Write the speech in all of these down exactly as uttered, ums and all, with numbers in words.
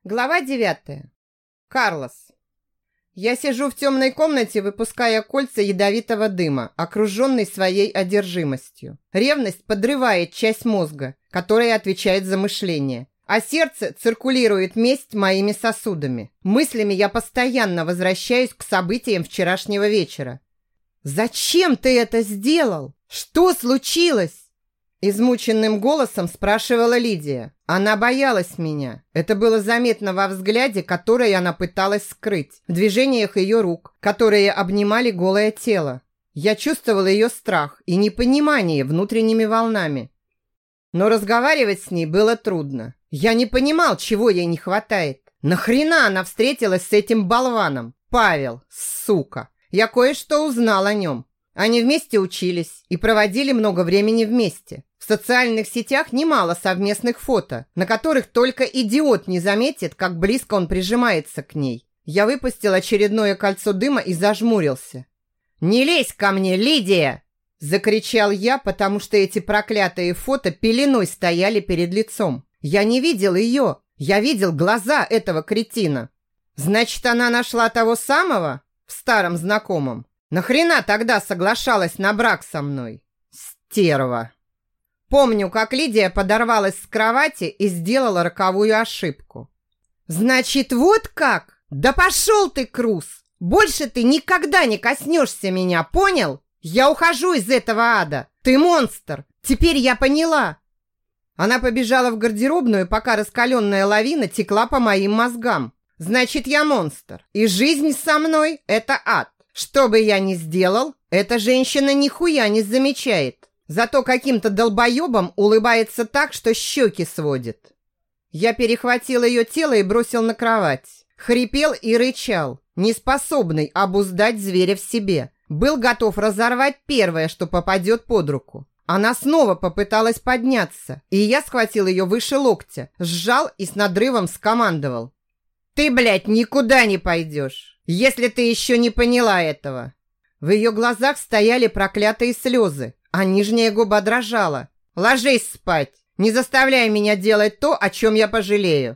Глава девятая. Карлос. Я сижу в темной комнате, выпуская кольца ядовитого дыма, окруженный своей одержимостью. Ревность подрывает часть мозга, которая отвечает за мышление, а сердце циркулирует месть моими сосудами. Мыслями я постоянно возвращаюсь к событиям вчерашнего вечера. «Зачем ты это сделал? Что случилось?» Измученным голосом спрашивала Лидия. Она боялась меня. Это было заметно во взгляде, который она пыталась скрыть, в движениях ее рук, которые обнимали голое тело. Я чувствовала ее страх и непонимание внутренними волнами. Но разговаривать с ней было трудно. Я не понимал, чего ей не хватает. Нахрена она встретилась с этим болваном? Павел, сука. Я кое-что узнал о нем. Они вместе учились и проводили много времени вместе. В социальных сетях немало совместных фото, на которых только идиот не заметит, как близко он прижимается к ней. Я выпустил очередное кольцо дыма и зажмурился. «Не лезь ко мне, Лидия!» Закричал я, потому что эти проклятые фото пеленой стояли перед лицом. Я не видел ее, я видел глаза этого кретина. Значит, она нашла того самого в старом знакомом? Нахрена тогда соглашалась на брак со мной? Стерва! Помню, как Лидия подорвалась с кровати и сделала роковую ошибку. «Значит, вот как? Да пошел ты, Круз! Больше ты никогда не коснешься меня, понял? Я ухожу из этого ада! Ты монстр! Теперь я поняла!» Она побежала в гардеробную, пока раскаленная лавина текла по моим мозгам. «Значит, я монстр, и жизнь со мной – это ад. Что бы я ни сделал, эта женщина нихуя не замечает. Зато каким-то долбоебом улыбается так, что щеки сводит». Я перехватил ее тело и бросил на кровать. Хрипел и рычал, неспособный обуздать зверя в себе. Был готов разорвать первое, что попадет под руку. Она снова попыталась подняться, и я схватил ее выше локтя, сжал и с надрывом скомандовал. «Ты, блядь, никуда не пойдешь, если ты еще не поняла этого». В ее глазах стояли проклятые слезы, а нижняя губа дрожала. «Ложись спать! Не заставляй меня делать то, о чем я пожалею!»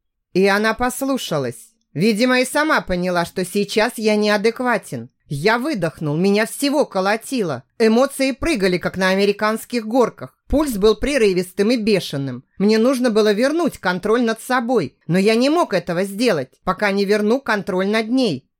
И она послушалась. Видимо, и сама поняла, что сейчас я неадекватен. Я выдохнул, меня всего колотило. Эмоции прыгали, как на американских горках. Пульс был прерывистым и бешеным. Мне нужно было вернуть контроль над собой, но я не мог этого сделать, пока не верну контроль над ней.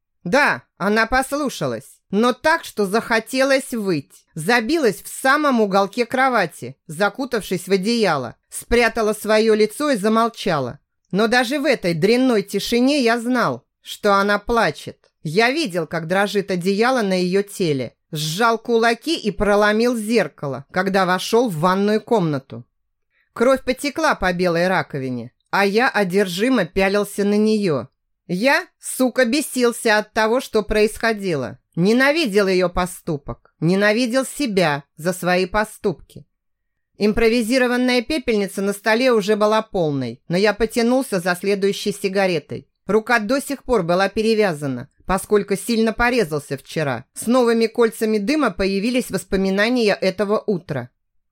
Да, она послушалась, но так, что захотелось выть. Забилась в самом уголке кровати, закутавшись в одеяло, спрятала свое лицо и замолчала. Но даже в этой дрянной тишине я знал, что она плачет. Я видел, как дрожит одеяло на ее теле. Сжал кулаки и проломил зеркало, когда вошел в ванную комнату. Кровь потекла по белой раковине, а я одержимо пялился на нее. Я, сука, бесился от того, что происходило. Ненавидел ее поступок, ненавидел себя за свои поступки. Импровизированная пепельница на столе уже была полной, но я потянулся за следующей сигаретой. Рука до сих пор была перевязана, поскольку сильно порезался вчера. С новыми кольцами дыма появились воспоминания этого утра.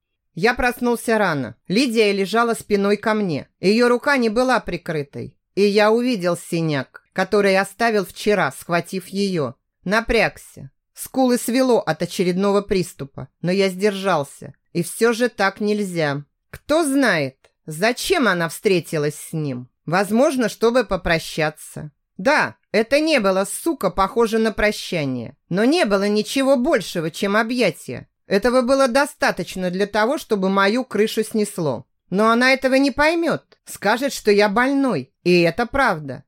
Я проснулся рано. Лидия лежала спиной ко мне. Ее рука не была прикрытой. И я увидел синяк, который оставил вчера, схватив ее. Напрягся. Скулы свело от очередного приступа, но я сдержался. И все же так нельзя. Кто знает, зачем она встретилась с ним? Возможно, чтобы попрощаться. Да, это не было, сука, похоже на прощание. Но не было ничего большего, чем объятия. Этого было достаточно для того, чтобы мою крышу снесло. Но она этого не поймет. Скажет, что я больной. И это правда.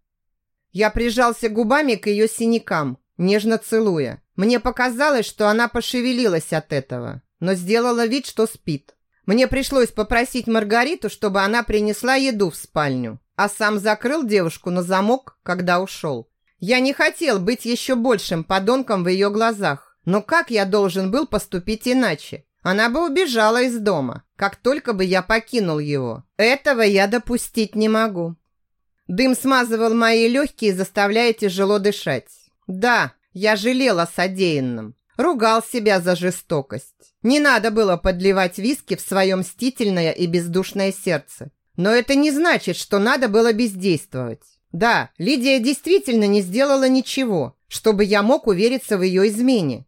Я прижался губами к ее синякам, нежно целуя. Мне показалось, что она пошевелилась от этого, но сделала вид, что спит. Мне пришлось попросить Маргариту, чтобы она принесла еду в спальню, а сам закрыл девушку на замок, когда ушел. Я не хотел быть еще большим подонком в ее глазах, но как я должен был поступить иначе? Она бы убежала из дома, как только бы я покинул его. Этого я допустить не могу. Дым смазывал мои легкие, заставляя тяжело дышать. Да, я жалел о содеянном. Ругал себя за жестокость. Не надо было подливать виски в свое мстительное и бездушное сердце. Но это не значит, что надо было бездействовать. Да, Лидия действительно не сделала ничего, чтобы я мог увериться в ее измене.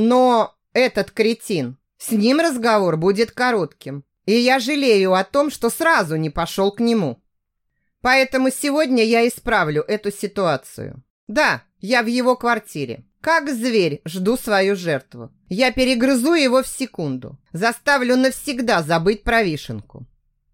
Но этот кретин, с ним разговор будет коротким. И я жалею о том, что сразу не пошел к нему. Поэтому сегодня я исправлю эту ситуацию. Да, я в его квартире. Как зверь жду свою жертву. Я перегрызу его в секунду. Заставлю навсегда забыть про вишенку.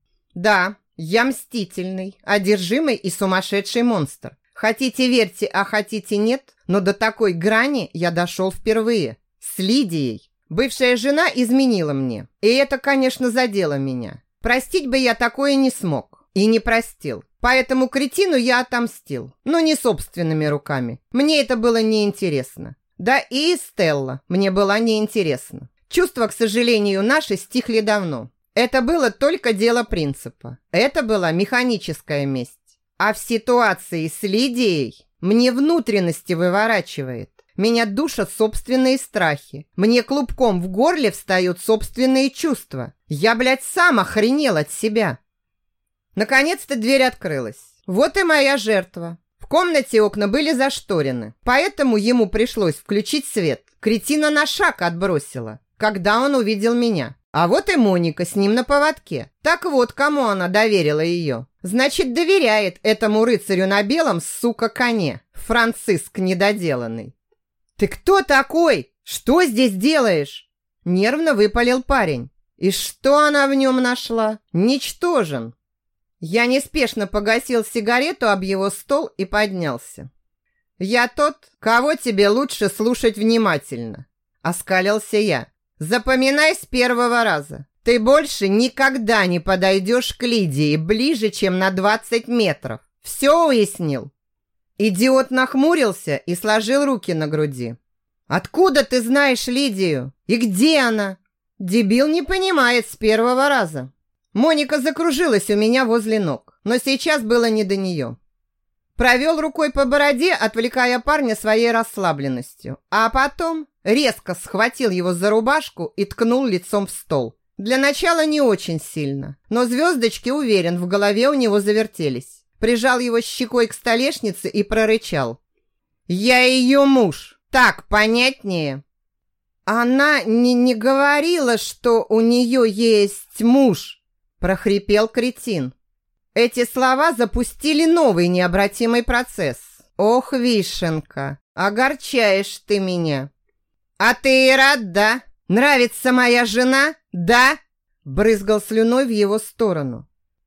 Да, я мстительный, одержимый и сумасшедший монстр. Хотите верьте, а хотите нет, но до такой грани я дошел впервые. С Лидией. Бывшая жена изменила мне. И это, конечно, задело меня. Простить бы я такое не смог. И не простил. Поэтому кретину я отомстил. Но не собственными руками. Мне это было неинтересно. Да и Стелла мне была неинтересна. Чувства, к сожалению, наши стихли давно. Это было только дело принципа. Это была механическая месть. А в ситуации с Лидией мне внутренности выворачивает. Меня душат собственные страхи. Мне клубком в горле встают собственные чувства. Я, блядь, сам охренел от себя. Наконец-то дверь открылась. Вот и моя жертва. В комнате окна были зашторены, поэтому ему пришлось включить свет. Кретина на шаг отбросила, когда он увидел меня. А вот и Моника с ним на поводке. Так вот, кому она доверила ее. Значит, доверяет этому рыцарю на белом, сука, коне. Франциск недоделанный. «Ты кто такой? Что здесь делаешь?» Нервно выпалил парень. И что она в нем нашла? Ничтожен. Я неспешно погасил сигарету об его стол и поднялся. «Я тот, кого тебе лучше слушать внимательно», – оскалился я. «Запоминай с первого раза. Ты больше никогда не подойдешь к Лидии ближе, чем на двадцать метров. Все уяснил?» Идиот нахмурился и сложил руки на груди. «Откуда ты знаешь Лидию? И где она?» Дебил не понимает с первого раза. Моника закружилась у меня возле ног, но сейчас было не до нее. Провел рукой по бороде, отвлекая парня своей расслабленностью, а потом резко схватил его за рубашку и ткнул лицом в стол. Для начала не очень сильно, но звездочки, уверен, в голове у него завертелись. Прижал его щекой к столешнице и прорычал. «Я ее муж, так понятнее?» «Она не, не говорила, что у нее есть муж», прохрипел кретин. Эти слова запустили новый необратимый процесс. Ох, вишенка, огорчаешь ты меня. А ты и рад, да? Нравится моя жена, да? Брызгал слюной в его сторону.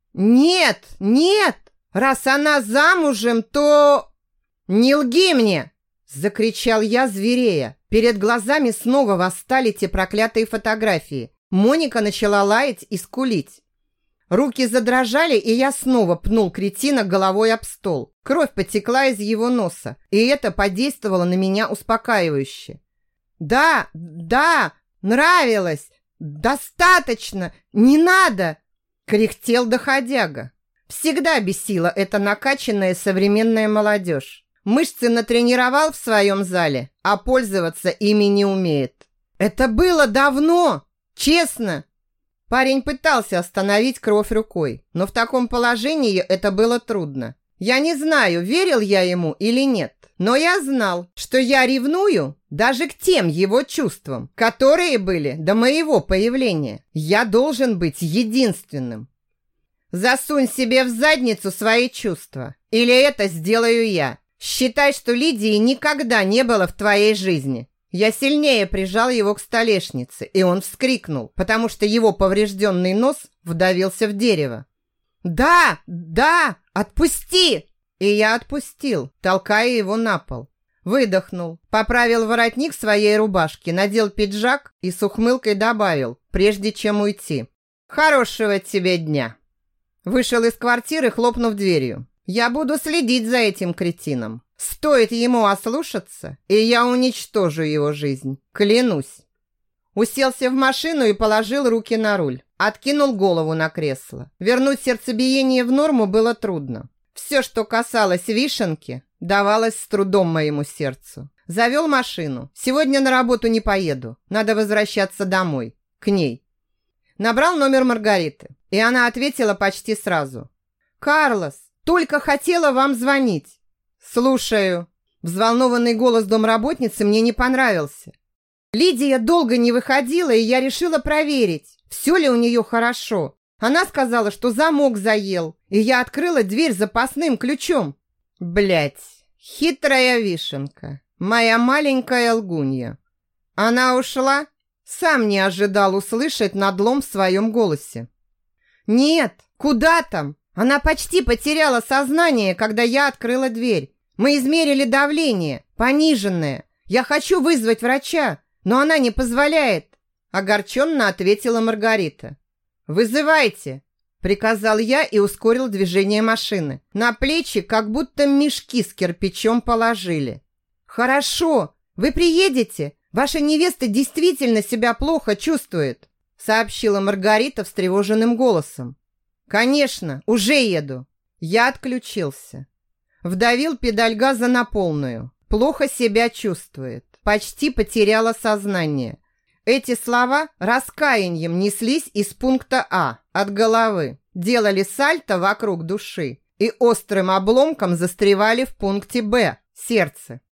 Нет, нет, раз она замужем, то... Не лги мне! Закричал я, зверея. Перед глазами снова восстали те проклятые фотографии. Моника начала лаять и скулить. Руки задрожали, и я снова пнул кретина головой об стол. Кровь потекла из его носа, и это подействовало на меня успокаивающе. «Да, да, нравилось! Достаточно! Не надо!» — кряхтел доходяга. Всегда бесила эта накачанная современная молодежь. Мышцы натренировал в своем зале, а пользоваться ими не умеет. «Это было давно! Честно!» Парень пытался остановить кровь рукой, но в таком положении это было трудно. Я не знаю, верил я ему или нет, но я знал, что я ревную даже к тем его чувствам, которые были до моего появления. Я должен быть единственным. Засунь себе в задницу свои чувства, или это сделаю я. Считай, что Лидии никогда не было в твоей жизни. Я сильнее прижал его к столешнице, и он вскрикнул, потому что его поврежденный нос вдавился в дерево. «Да, да, отпусти!» И я отпустил, толкая его на пол. Выдохнул, поправил воротник своей рубашки, надел пиджак и с ухмылкой добавил, прежде чем уйти. «Хорошего тебе дня!» Вышел из квартиры, хлопнув дверью. «Я буду следить за этим кретином. Стоит ему ослушаться, и я уничтожу его жизнь. Клянусь». Уселся в машину и положил руки на руль. Откинул голову на кресло. Вернуть сердцебиение в норму было трудно. Все, что касалось вишенки, давалось с трудом моему сердцу. Завел машину. Сегодня на работу не поеду. Надо возвращаться домой. К ней. Набрал номер Маргариты, и она ответила почти сразу. Карлос, только хотела вам звонить. Слушаю. Взволнованный голос домработницы мне не понравился. Лидия долго не выходила, и я решила проверить, все ли у нее хорошо. Она сказала, что замок заел, и я открыла дверь запасным ключом. Блять, хитрая вишенка, моя маленькая лгунья. Она ушла? Сам не ожидал услышать надлом в своем голосе. Нет, куда там? Она почти потеряла сознание, когда я открыла дверь. Мы измерили давление, пониженное. Я хочу вызвать врача, но она не позволяет. Огорченно ответила Маргарита. «Вызывайте!» – приказал я и ускорил движение машины. На плечи как будто мешки с кирпичом положили. «Хорошо, вы приедете? Ваша невеста действительно себя плохо чувствует», – сообщила Маргарита встревоженным голосом. «Конечно, уже еду». Я отключился. Вдавил педаль газа на полную. Плохо себя чувствует. Почти потеряла сознание. Эти слова раскаянием неслись из пункта А, от головы, делали сальто вокруг души и острым обломком застревали в пункте Б, сердце.